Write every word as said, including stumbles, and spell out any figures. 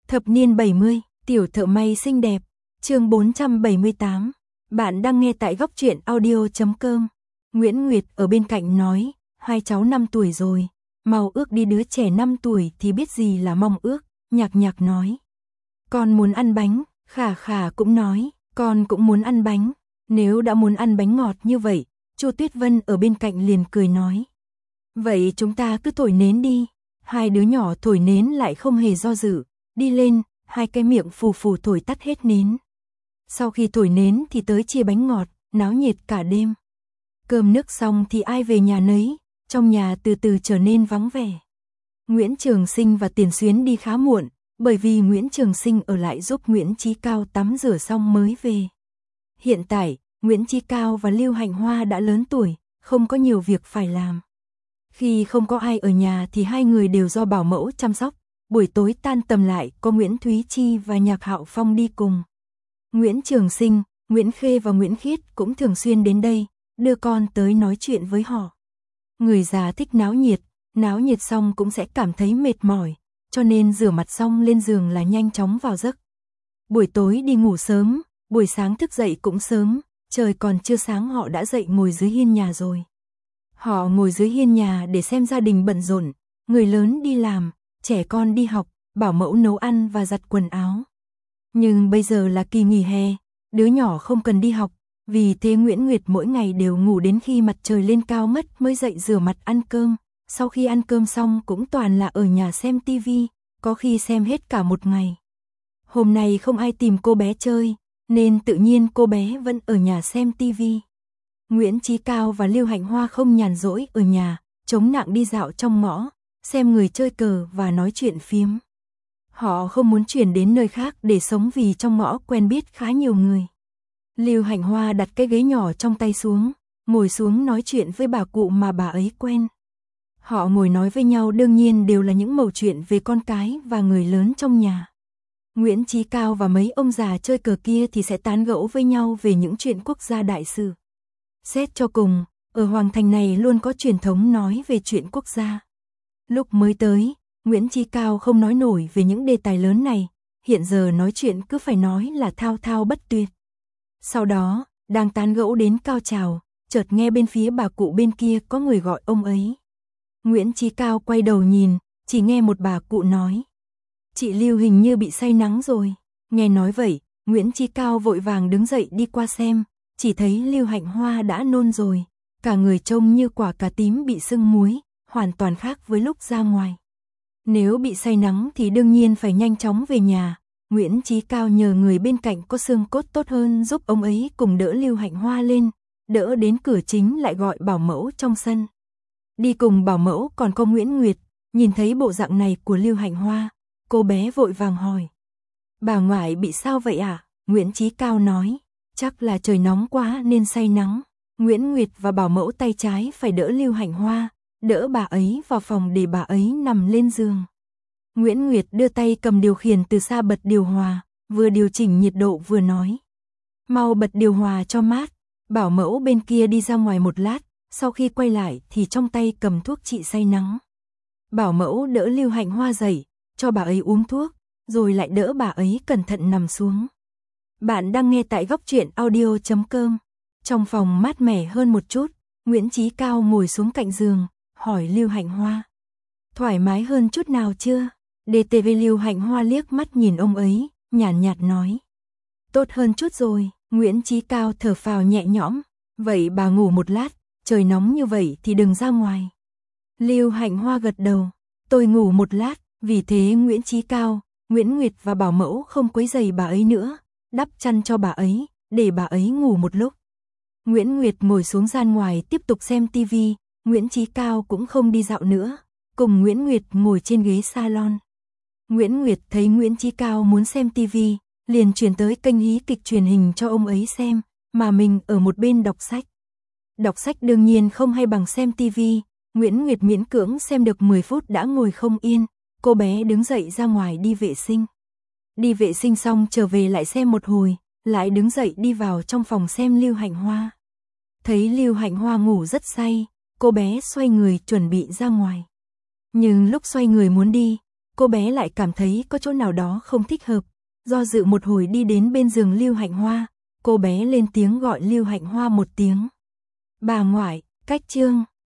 Thập niên bảy mươi, tiểu thợ may xinh đẹp, chương bốn trăm bảy mươi tám. Bạn đang nghe tại góc truyện audio chấm com. Nguyễn Nguyệt ở bên cạnh nói, hai cháu năm tuổi rồi, mau ước đi, đứa trẻ năm tuổi thì biết gì là mong ước. Nhạc Nhạc nói, con muốn ăn bánh. Khả Khả cũng nói, con cũng muốn ăn bánh. Nếu đã muốn ăn bánh ngọt như vậy, Chu Tuyết Vân ở bên cạnh liền cười nói, vậy chúng ta cứ thổi nến đi. Hai đứa nhỏ thổi nến lại không hề do dự, đi lên, hai cái miệng phù phù thổi tắt hết nến. Sau khi thổi nến thì tới chia bánh ngọt, náo nhiệt cả đêm. Cơm nước xong thì ai về nhà nấy, trong nhà từ từ trở nên vắng vẻ. Nguyễn Trường Sinh và Tiền Xuyến đi khá muộn, bởi vì Nguyễn Trường Sinh ở lại giúp Nguyễn Chí Cao tắm rửa xong mới về. Hiện tại, Nguyễn Chí Cao và Lưu Hạnh Hoa đã lớn tuổi, không có nhiều việc phải làm. Khi không có ai ở nhà thì hai người đều do bảo mẫu chăm sóc. Buổi tối tan tầm lại có Nguyễn Thúy Chi và Nhạc Hạo Phong đi cùng. Nguyễn Trường Sinh, Nguyễn Khê và Nguyễn Khiết cũng thường xuyên đến đây, đưa con tới nói chuyện với họ. Người già thích náo nhiệt, náo nhiệt xong cũng sẽ cảm thấy mệt mỏi, cho nên rửa mặt xong lên giường là nhanh chóng vào giấc. Buổi tối đi ngủ sớm, buổi sáng thức dậy cũng sớm, trời còn chưa sáng họ đã dậy ngồi dưới hiên nhà rồi. Họ ngồi dưới hiên nhà để xem gia đình bận rộn, người lớn đi làm, trẻ con đi học, bảo mẫu nấu ăn và giặt quần áo. Nhưng bây giờ là kỳ nghỉ hè, đứa nhỏ không cần đi học, vì thế Nguyễn Nguyệt mỗi ngày đều ngủ đến khi mặt trời lên cao mất mới dậy rửa mặt ăn cơm. Sau khi ăn cơm xong cũng toàn là ở nhà xem tivi, có khi xem hết cả một ngày. Hôm nay không ai tìm cô bé chơi, nên tự nhiên cô bé vẫn ở nhà xem tivi. Nguyễn Chí Cao và Lưu Hạnh Hoa không nhàn rỗi ở nhà, chống nặng đi dạo trong ngõ, xem người chơi cờ và nói chuyện phiếm. Họ không muốn chuyển đến nơi khác để sống vì trong ngõ quen biết khá nhiều người. Lưu Hạnh Hoa đặt cái ghế nhỏ trong tay xuống, ngồi xuống nói chuyện với bà cụ mà bà ấy quen. Họ ngồi nói với nhau đương nhiên đều là những mẩu chuyện về con cái và người lớn trong nhà. Nguyễn Chí Cao và mấy ông già chơi cờ kia thì sẽ tán gẫu với nhau về những chuyện quốc gia đại sự. Xét cho cùng, ở Hoàng Thành này luôn có truyền thống nói về chuyện quốc gia. Lúc mới tới, Nguyễn Chí Cao không nói nổi về những đề tài lớn này, hiện giờ nói chuyện cứ phải nói là thao thao bất tuyệt. Sau đó, đang tán gẫu đến cao trào, chợt nghe bên phía bà cụ bên kia có người gọi ông ấy. Nguyễn Chí Cao quay đầu nhìn, chỉ nghe một bà cụ nói, chị Lưu hình như bị say nắng rồi. Nghe nói vậy, Nguyễn Chí Cao vội vàng đứng dậy đi qua xem, chỉ thấy Lưu Hạnh Hoa đã nôn rồi, cả người trông như quả cà tím bị sưng muối, hoàn toàn khác với lúc ra ngoài. Nếu bị say nắng thì đương nhiên phải nhanh chóng về nhà. Nguyễn Chí Cao nhờ người bên cạnh có xương cốt tốt hơn giúp ông ấy cùng đỡ Lưu Hạnh Hoa lên, đỡ đến cửa chính lại gọi bảo mẫu trong sân. Đi cùng bảo mẫu còn có Nguyễn Nguyệt, nhìn thấy bộ dạng này của Lưu Hạnh Hoa, cô bé vội vàng hỏi, bà ngoại bị sao vậy ạ? À? Nguyễn Chí Cao nói, chắc là trời nóng quá nên say nắng. Nguyễn Nguyệt và bảo mẫu tay trái phải đỡ Lưu Hạnh Hoa, đỡ bà ấy vào phòng để bà ấy nằm lên giường. Nguyễn Nguyệt đưa tay cầm điều khiển từ xa bật điều hòa, vừa điều chỉnh nhiệt độ vừa nói, mau bật điều hòa cho mát. Bảo mẫu bên kia đi ra ngoài một lát, sau khi quay lại thì trong tay cầm thuốc trị say nắng. Bảo mẫu đỡ Lưu Hạnh Hoa dậy, cho bà ấy uống thuốc, rồi lại đỡ bà ấy cẩn thận nằm xuống. Bạn đang nghe tại góc truyện audio chấm com. Trong phòng mát mẻ hơn một chút, Nguyễn Chí Cao ngồi xuống cạnh giường, hỏi Lưu Hạnh Hoa, thoải mái hơn chút nào chưa? đê tê vê Lưu Hạnh Hoa liếc mắt nhìn ông ấy, nhàn nhạt, nhạt nói, tốt hơn chút rồi. Nguyễn Chí Cao thở phào nhẹ nhõm, vậy bà ngủ một lát, trời nóng như vậy thì đừng ra ngoài. Lưu Hạnh Hoa gật đầu, tôi ngủ một lát. Vì thế Nguyễn Chí Cao, Nguyễn Nguyệt và bảo mẫu không quấy rầy bà ấy nữa, đắp chăn cho bà ấy, để bà ấy ngủ một lúc. Nguyễn Nguyệt ngồi xuống gian ngoài tiếp tục xem tivi, Nguyễn Chí Cao cũng không đi dạo nữa, cùng Nguyễn Nguyệt ngồi trên ghế salon. Nguyễn Nguyệt thấy Nguyễn Chí Cao muốn xem tivi, liền chuyển tới kênh hí kịch truyền hình cho ông ấy xem, mà mình ở một bên đọc sách. Đọc sách đương nhiên không hay bằng xem tivi, Nguyễn Nguyệt miễn cưỡng xem được mười phút đã ngồi không yên, cô bé đứng dậy ra ngoài đi vệ sinh. Đi vệ sinh xong trở về lại xem một hồi, lại đứng dậy đi vào trong phòng xem Lưu Hạnh Hoa. Thấy Lưu Hạnh Hoa ngủ rất say, cô bé xoay người chuẩn bị ra ngoài. Nhưng lúc xoay người muốn đi, cô bé lại cảm thấy có chỗ nào đó không thích hợp. Do dự một hồi đi đến bên giường Lưu Hạnh Hoa, cô bé lên tiếng gọi Lưu Hạnh Hoa một tiếng. Bà ngoại, cách Trương